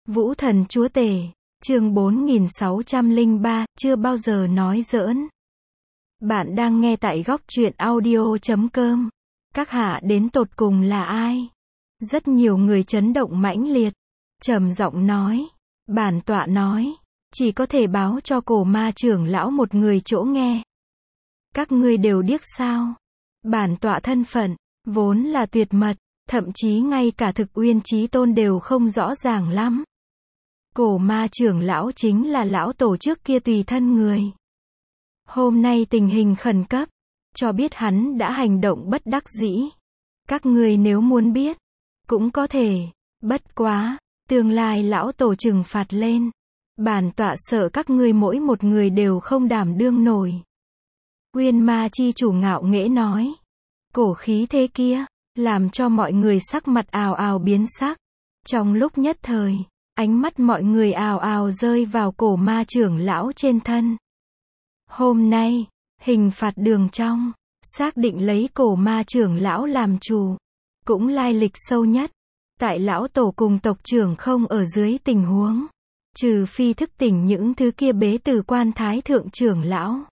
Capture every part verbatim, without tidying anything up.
Vũ Thần Chúa Tể, chương bốn nghìn sáu trăm lẻ ba, chưa bao giờ nói giỡn. Bạn đang nghe tại góc truyện audio chấm com. Các hạ đến tột cùng là ai? Rất nhiều người chấn động mãnh liệt, trầm giọng nói. Bản tọa nói, chỉ có thể báo cho Cổ Ma trưởng lão một người chỗ nghe. Các ngươi đều điếc sao? Bản tọa thân phận, vốn là tuyệt mật, thậm chí ngay cả Thực Uyên Chí Tôn đều không rõ ràng lắm. Cổ Ma trưởng lão chính là lão tổ trước kia tùy thân người. Hôm nay tình hình khẩn cấp, cho biết hắn đã hành động bất đắc dĩ. Các ngươi nếu muốn biết, cũng có thể, bất quá, tương lai lão tổ trừng phạt lên. Bản tọa sợ các ngươi mỗi một người đều không đảm đương nổi. Uyên Ma chi chủ ngạo nghễ nói. Cổ khí thế kia, làm cho mọi người sắc mặt ào ào biến sắc. Trong lúc nhất thời, ánh mắt mọi người ào ào rơi vào Cổ Ma trưởng lão trên thân. Hôm nay, hình phạt đường trong, xác định lấy Cổ Ma trưởng lão làm chủ, cũng lai lịch sâu nhất. Tại lão tổ cùng tộc trưởng không ở dưới tình huống, trừ phi thức tỉnh những thứ kia bế từ quan thái thượng trưởng lão.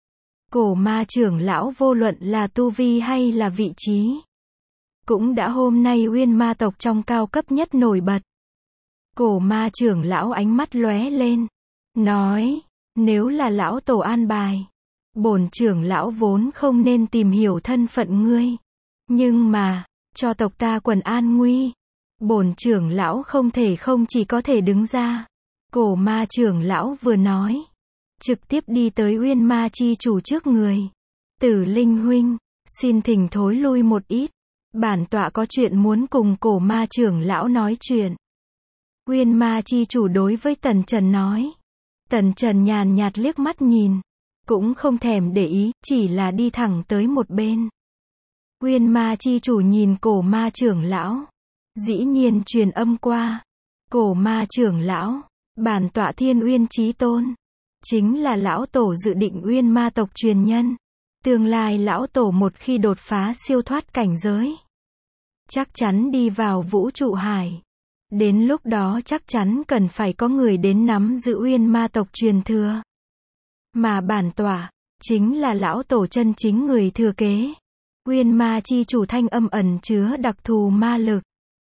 Cổ Ma trưởng lão vô luận là tu vi hay là vị trí, cũng đã hôm nay Uyên Ma tộc trong cao cấp nhất nổi bật. Cổ Ma trưởng lão ánh mắt lóe lên, nói, nếu là lão tổ an bài, bổn trưởng lão vốn không nên tìm hiểu thân phận ngươi. Nhưng mà, cho tộc ta quần an nguy, bổn trưởng lão không thể không chỉ có thể đứng ra. Cổ Ma trưởng lão vừa nói, trực tiếp đi tới Uyên Ma chi chủ trước người. Tử Linh huynh, xin thỉnh thối lui một ít. Bản tọa có chuyện muốn cùng Cổ Ma trưởng lão nói chuyện. Uyên Ma chi chủ đối với Tần Trần nói. Tần Trần nhàn nhạt liếc mắt nhìn, cũng không thèm để ý, chỉ là đi thẳng tới một bên. Uyên Ma chi chủ nhìn Cổ Ma trưởng lão, dĩ nhiên truyền âm qua. Cổ Ma trưởng lão, bản tọa Thiên Uyên Chí Tôn, chính là lão tổ dự định Uyên Ma tộc truyền nhân. Tương lai lão tổ một khi đột phá siêu thoát cảnh giới, chắc chắn đi vào vũ trụ hải. Đến lúc đó chắc chắn cần phải có người đến nắm giữ Uyên Ma tộc truyền thừa. Mà bản tọa, chính là lão tổ chân chính người thừa kế. Uyên Ma chi chủ thanh âm ẩn chứa đặc thù ma lực,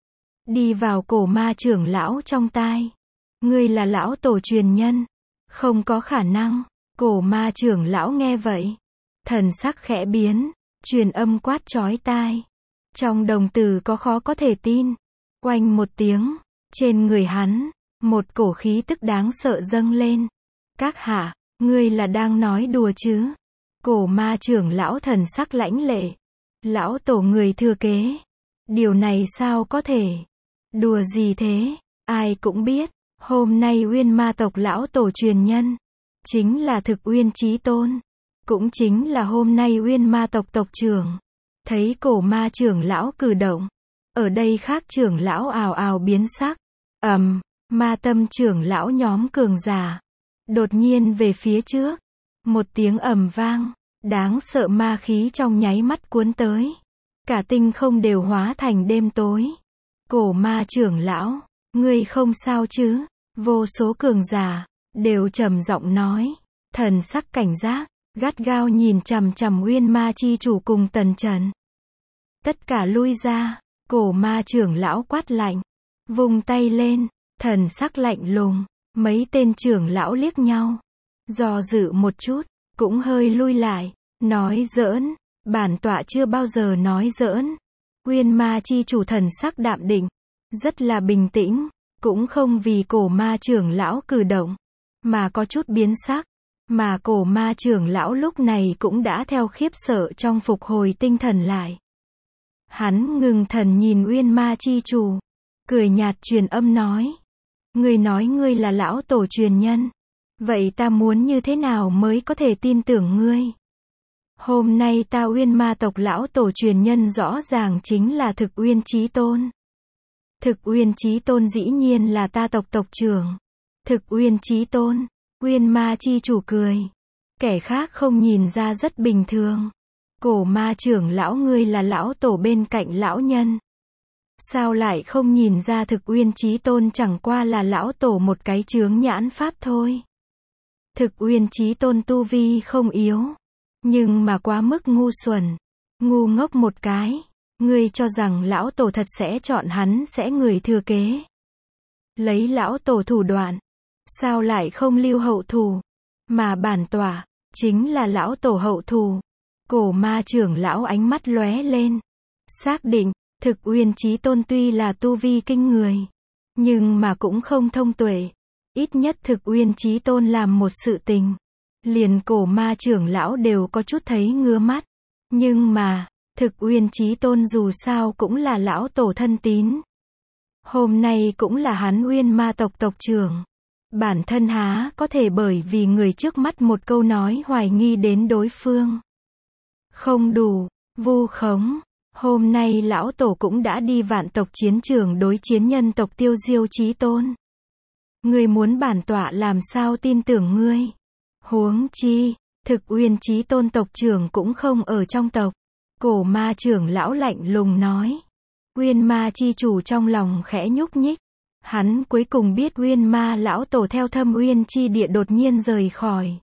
đi vào Cổ Ma trưởng lão trong tai. Ngươi là lão tổ truyền nhân, không có khả năng. Cổ Ma trưởng lão nghe vậy, thần sắc khẽ biến, truyền âm quát chói tai. Trong đồng tử có khó có thể tin. Oanh một tiếng, trên người hắn, một cổ khí tức đáng sợ dâng lên. Các hạ, ngươi là đang nói đùa chứ? Cổ Ma trưởng lão thần sắc lãnh lệ. Lão tổ người thừa kế. Điều này sao có thể? Đùa gì thế? Ai cũng biết, hôm nay Uyên Ma tộc lão tổ truyền nhân, chính là Thực Uyên Chí Tôn. Cũng chính là hôm nay Uyên Ma tộc tộc trưởng. Thấy Cổ Ma trưởng lão cử động, ở đây khác trưởng lão ào ào biến sắc. Ầm, Ma Tâm trưởng lão nhóm cường giả, đột nhiên về phía trước. Một tiếng ầm vang, đáng sợ ma khí trong nháy mắt cuốn tới. Cả tinh không đều hóa thành đêm tối. Cổ Ma trưởng lão, ngươi không sao chứ? Vô số cường giả, đều trầm giọng nói. Thần sắc cảnh giác, gắt gao nhìn chằm chằm Uyên Ma chi chủ cùng Tần Trần. Tất cả lui ra. Cổ Ma trưởng lão quát lạnh, vung tay lên, thần sắc lạnh lùng. Mấy tên trưởng lão liếc nhau, do dự một chút, cũng hơi lui lại. Nói giỡn, bản tọa chưa bao giờ nói giỡn. Uyên Ma chi chủ thần sắc đạm định, rất là bình tĩnh, cũng không vì Cổ Ma trưởng lão cử động mà có chút biến sắc. Mà Cổ Ma trưởng lão lúc này cũng đã theo khiếp sợ trong phục hồi tinh thần lại. Hắn ngừng thần nhìn Uyên Ma chi chủ, cười nhạt truyền âm nói. Ngươi nói ngươi là lão tổ truyền nhân, vậy ta muốn như thế nào mới có thể tin tưởng ngươi? Hôm nay ta Uyên Ma tộc lão tổ truyền nhân rõ ràng chính là Thực Uyên Chí Tôn. Thực Uyên Chí Tôn dĩ nhiên là ta tộc tộc trưởng. Thực Uyên Chí Tôn, Uyên Ma chi chủ cười. Kẻ khác không nhìn ra rất bình thường. Cổ Ma trưởng lão ngươi là lão tổ bên cạnh lão nhân. Sao lại không nhìn ra Thực Uyên Chí Tôn chẳng qua là lão tổ một cái chướng nhãn pháp thôi. Thực Uyên Chí Tôn tu vi không yếu, nhưng mà quá mức ngu xuẩn, ngu ngốc một cái. Ngươi cho rằng lão tổ thật sẽ chọn hắn sẽ người thừa kế. Lấy lão tổ thủ đoạn, sao lại không lưu hậu thủ, mà bản tọa chính là lão tổ hậu thủ. Cổ ma trưởng lão ánh mắt lóe lên, xác định, Thực Uyên Chí Tôn tuy là tu vi kinh người, nhưng mà cũng không thông tuệ. Ít nhất Thực Uyên Chí Tôn làm một sự tình, liền cổ ma trưởng lão đều có chút thấy ngứa mắt. Nhưng mà, Thực Uyên Chí Tôn dù sao cũng là lão tổ thân tín. Hôm nay cũng là hắn Uyên ma tộc tộc trưởng. Bản thân há có thể bởi vì người trước mắt một câu nói hoài nghi đến đối phương. Không đủ, vu khống. Hôm nay lão tổ cũng đã đi vạn tộc chiến trường đối chiến nhân tộc Tiêu Diêu Chí Tôn. Ngươi muốn bản tọa làm sao tin tưởng ngươi? Huống chi, Thực Uyên Chí Tôn tộc trưởng cũng không ở trong tộc. Cổ ma trưởng lão lạnh lùng nói. Uyên ma chi chủ trong lòng khẽ nhúc nhích. Hắn cuối cùng biết Uyên ma lão tổ theo Thâm Uyên chi địa đột nhiên rời khỏi.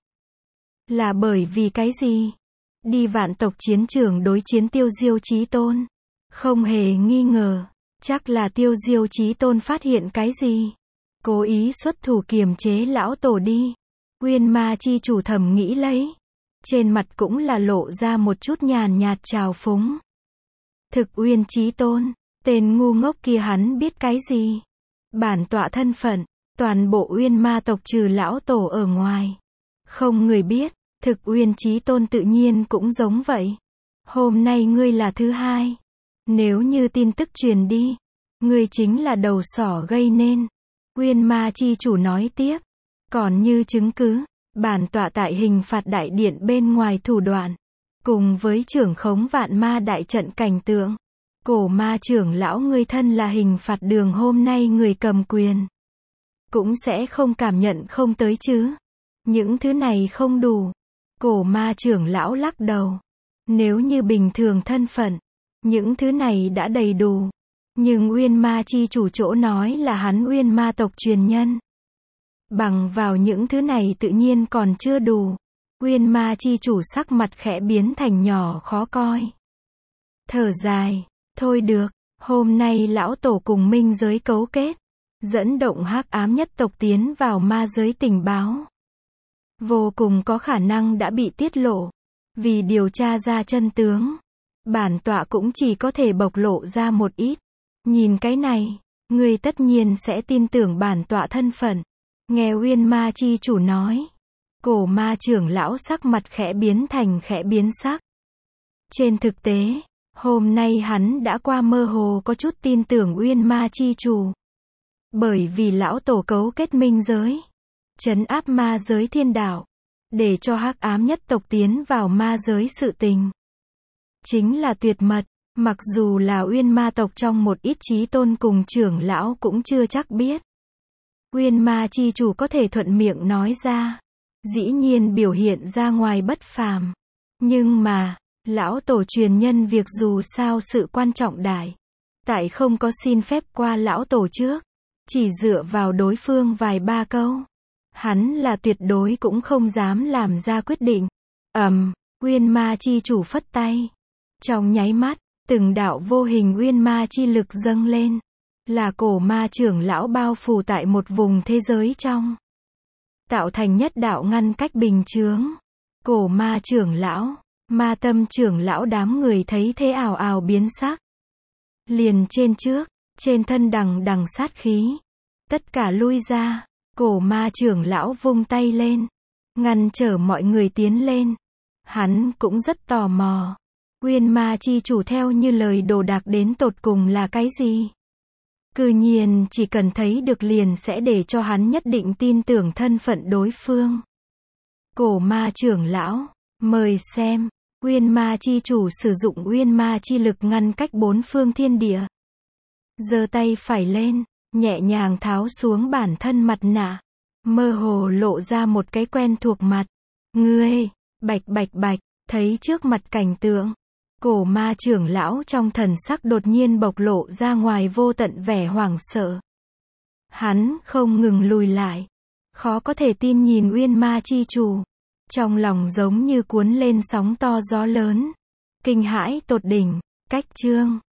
Là bởi vì cái gì? Đi vạn tộc chiến trường đối chiến Tiêu Diêu Chí Tôn. Không hề nghi ngờ, chắc là Tiêu Diêu Chí Tôn phát hiện cái gì. Cố ý xuất thủ kiềm chế lão tổ đi. Uyên ma chi chủ thầm nghĩ lấy. Trên mặt cũng là lộ ra một chút nhàn nhạt trào phúng. Thực Uyên Chí Tôn, tên ngu ngốc kia hắn biết cái gì? Bản tọa thân phận, toàn bộ Uyên ma tộc trừ lão tổ ở ngoài, không người biết. Thực Uyên Chí Tôn tự nhiên cũng giống vậy. Hôm nay ngươi là thứ hai. Nếu như tin tức truyền đi, ngươi chính là đầu sỏ gây nên. Uyên ma chi chủ nói tiếp. Còn như chứng cứ, bản tọa tại hình phạt đại điện bên ngoài thủ đoạn, cùng với trưởng khống vạn ma đại trận cảnh tượng. Cổ ma trưởng lão ngươi thân là hình phạt đường hôm nay người cầm quyền, cũng sẽ không cảm nhận không tới chứ. Những thứ này không đủ. Cổ ma trưởng lão lắc đầu. Nếu như bình thường thân phận, những thứ này đã đầy đủ. Nhưng Uyên ma chi chủ chỗ nói là hắn Uyên ma tộc truyền nhân. Bằng vào những thứ này tự nhiên còn chưa đủ. Uyên ma chi chủ sắc mặt khẽ biến thành nhỏ khó coi. Thở dài. Thôi được, hôm nay lão tổ cùng minh giới cấu kết, dẫn động hắc ám nhất tộc tiến vào ma giới tình báo. Vô cùng có khả năng đã bị tiết lộ. Vì điều tra ra chân tướng, bản tọa cũng chỉ có thể bộc lộ ra một ít. Nhìn cái này, ngươi tất nhiên sẽ tin tưởng bản tọa thân phận. Nghe Uyên ma chi chủ nói. Cổ ma trưởng lão sắc mặt khẽ biến thành khẽ biến sắc. Trên thực tế, hôm nay hắn đã qua mơ hồ có chút tin tưởng Uyên ma chi chủ. Bởi vì lão tổ cấu kết minh giới, trấn áp ma giới thiên đạo, để cho hắc ám nhất tộc tiến vào ma giới sự tình. Chính là tuyệt mật, mặc dù là Uyên ma tộc trong một ít chí tôn cùng trưởng lão cũng chưa chắc biết. Uyên ma chi chủ có thể thuận miệng nói ra, dĩ nhiên biểu hiện ra ngoài bất phàm. Nhưng mà, lão tổ truyền nhân việc dù sao sự quan trọng đại. Tại không có xin phép qua lão tổ trước, chỉ dựa vào đối phương vài ba câu, hắn là tuyệt đối cũng không dám làm ra quyết định. Ầm, Uyên ma chi chủ phất tay. Trong nháy mắt, từng đạo vô hình Uyên ma chi lực dâng lên. Là cổ ma trưởng lão bao phủ tại một vùng thế giới trong. Tạo thành nhất đạo ngăn cách bình chướng. Cổ ma trưởng lão, ma tâm trưởng lão đám người thấy thế ào ào biến sắc. Liền trên trước, trên thân đằng đằng sát khí. Tất cả lui ra, cổ ma trưởng lão vung tay lên. Ngăn trở mọi người tiến lên. Hắn cũng rất tò mò. Uyên ma chi chủ theo như lời đồ đạc đến tột cùng là cái gì? Cư nhiên chỉ cần thấy được liền sẽ để cho hắn nhất định tin tưởng thân phận đối phương. Cổ ma trưởng lão, mời xem. Uyên ma chi chủ sử dụng uyên ma chi lực ngăn cách bốn phương thiên địa. Giơ tay phải lên, nhẹ nhàng tháo xuống bản thân mặt nạ. Mơ hồ lộ ra một cái quen thuộc mặt. Ngươi, bạch bạch bạch, thấy trước mặt cảnh tượng. Cổ ma trưởng lão trong thần sắc đột nhiên bộc lộ ra ngoài vô tận vẻ hoảng sợ. Hắn không ngừng lùi lại. Khó có thể tin nhìn Uyên Ma chi chủ. Trong lòng giống như cuốn lên sóng to gió lớn. Kinh hãi tột đỉnh. Cách chương